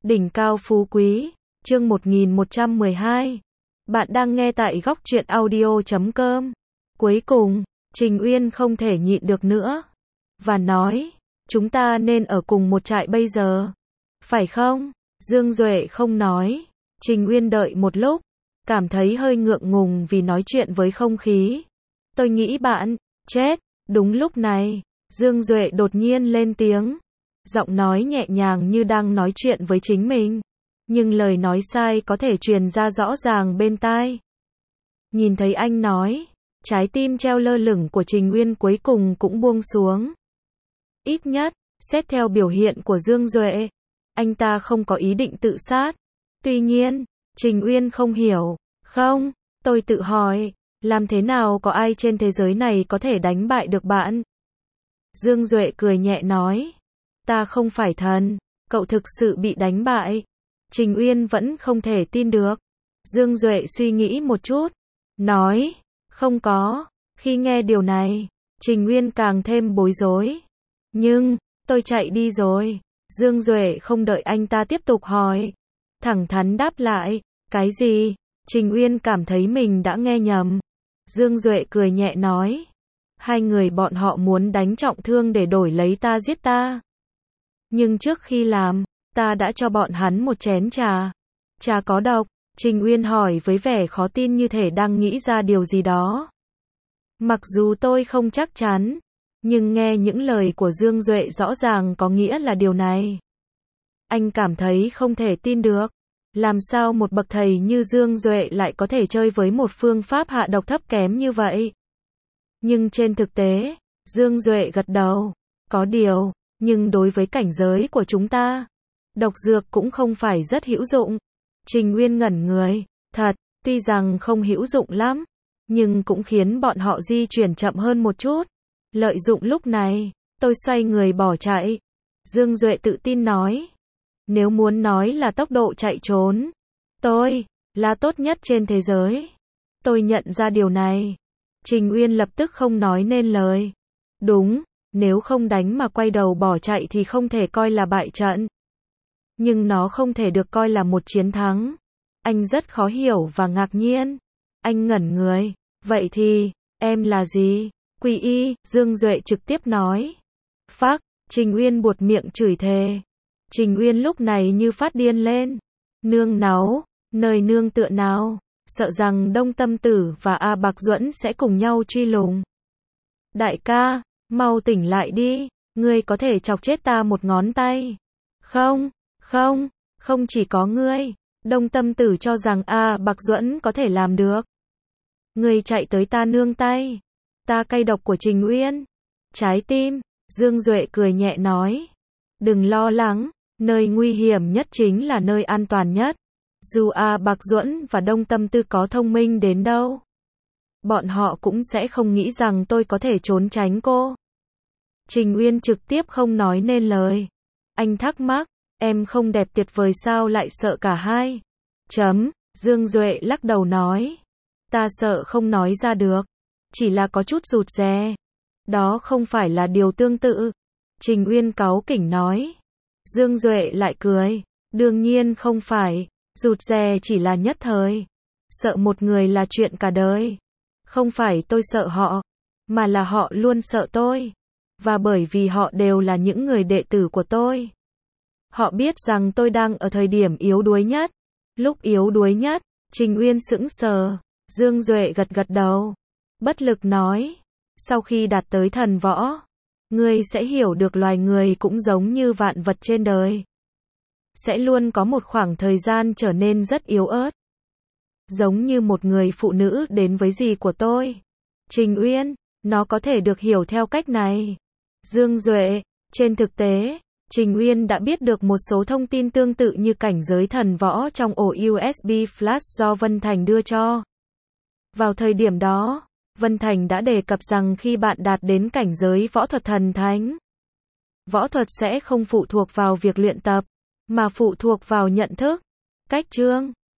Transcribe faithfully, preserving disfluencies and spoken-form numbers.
Đỉnh cao phú quý, chương một nghìn một trăm mười hai. Bạn đang nghe tại góc truyện audio chấm com. Cuối cùng, Trình Uyên không thể nhịn được nữa. Và nói, chúng ta nên ở cùng một trại bây giờ. Phải không? Dương Duệ không nói. Trình Uyên đợi một lúc, cảm thấy hơi ngượng ngùng vì nói chuyện với không khí. Tôi nghĩ bạn, chết. Đúng lúc này, Dương Duệ đột nhiên lên tiếng. Giọng nói nhẹ nhàng như đang nói chuyện với chính mình. Nhưng lời nói sai có thể truyền ra rõ ràng bên tai. Nhìn thấy anh nói, trái tim treo lơ lửng của Trình Uyên cuối cùng cũng buông xuống. Ít nhất, xét theo biểu hiện của Dương Duệ, anh ta không có ý định tự sát. Tuy nhiên, Trình Uyên không hiểu. Không, tôi tự hỏi, làm thế nào có ai trên thế giới này có thể đánh bại được bạn? Dương Duệ cười nhẹ nói. Ta không phải thần, cậu thực sự bị đánh bại. Trình Uyên vẫn không thể tin được. Dương Duệ suy nghĩ một chút, nói, không có. Khi nghe điều này, Trình Uyên càng thêm bối rối. Nhưng, tôi chạy đi rồi. Dương Duệ không đợi anh ta tiếp tục hỏi, thẳng thắn đáp lại, cái gì? Trình Uyên cảm thấy mình đã nghe nhầm. Dương Duệ cười nhẹ nói, hai người bọn họ muốn đánh trọng thương để đổi lấy ta giết ta. Nhưng trước khi làm, ta đã cho bọn hắn một chén trà. Trà có độc? Trình Uyên hỏi với vẻ khó tin như thể đang nghĩ ra điều gì đó. Mặc dù tôi không chắc chắn, nhưng nghe những lời của Dương Duệ rõ ràng có nghĩa là điều này. Anh cảm thấy không thể tin được. Làm sao một bậc thầy như Dương Duệ lại có thể chơi với một phương pháp hạ độc thấp kém như vậy? Nhưng trên thực tế, Dương Duệ gật đầu. Có điều, nhưng đối với cảnh giới của chúng ta, độc dược cũng không phải rất hữu dụng. Trình Uyên ngẩn người. Thật, tuy rằng không hữu dụng lắm, nhưng cũng khiến bọn họ di chuyển chậm hơn một chút. Lợi dụng lúc này, tôi xoay người bỏ chạy. Dương Duệ tự tin nói. Nếu muốn nói là tốc độ chạy trốn, tôi là tốt nhất trên thế giới. Tôi nhận ra điều này. Trình Uyên lập tức không nói nên lời. Đúng, nếu không đánh mà quay đầu bỏ chạy thì không thể coi là bại trận. Nhưng nó không thể được coi là một chiến thắng. Anh rất khó hiểu và ngạc nhiên. Anh ngẩn người. Vậy thì, em là gì? Quy y, Dương Duệ trực tiếp nói. Phác, Trình Uyên buột miệng chửi thề. Trình Uyên lúc này như phát điên lên. Nương náu, nơi nương tựa nào? Sợ rằng Đông Tâm Tử và A Bạc Duẫn sẽ cùng nhau truy lùng. Đại ca, mau tỉnh lại đi. Ngươi có thể chọc chết ta một ngón tay. Không, không, không chỉ có ngươi. Đông Tâm Tử cho rằng A Bạc Duẫn có thể làm được. Ngươi chạy tới ta nương tay. Ta cay độc của Trình Uyên. Trái tim, Dương Duệ cười nhẹ nói. Đừng lo lắng, nơi nguy hiểm nhất chính là nơi an toàn nhất. Dù A Bạc Duẫn và Đông Tâm Tư có thông minh đến đâu, bọn họ cũng sẽ không nghĩ rằng tôi có thể trốn tránh cô. Trình Uyên trực tiếp không nói nên lời. Anh thắc mắc, em không đẹp tuyệt vời sao lại sợ cả hai? Chấm, Dương Duệ lắc đầu nói. Ta sợ không nói ra được. Chỉ là có chút rụt rè. Đó không phải là điều tương tự. Trình Uyên cáu kỉnh nói. Dương Duệ lại cười. Đương nhiên không phải. Rụt rè chỉ là nhất thời. Sợ một người là chuyện cả đời. Không phải tôi sợ họ, mà là họ luôn sợ tôi. Và bởi vì họ đều là những người đệ tử của tôi. Họ biết rằng tôi đang ở thời điểm yếu đuối nhất. Lúc yếu đuối nhất, Trình Uyên sững sờ. Dương Duệ gật gật đầu. Bất lực nói. Sau khi đạt tới thần võ, ngươi sẽ hiểu được loài người cũng giống như vạn vật trên đời. Sẽ luôn có một khoảng thời gian trở nên rất yếu ớt. Giống như một người phụ nữ đến với dì của tôi. Trình Uyên, nó có thể được hiểu theo cách này. Dương Duệ, trên thực tế, Trình Uyên đã biết được một số thông tin tương tự như cảnh giới thần võ trong ổ u ét bê flash do Vân Thành đưa cho. Vào thời điểm đó, Vân Thành đã đề cập rằng khi bạn đạt đến cảnh giới võ thuật thần thánh, võ thuật sẽ không phụ thuộc vào việc luyện tập, mà phụ thuộc vào nhận thức, cách chương,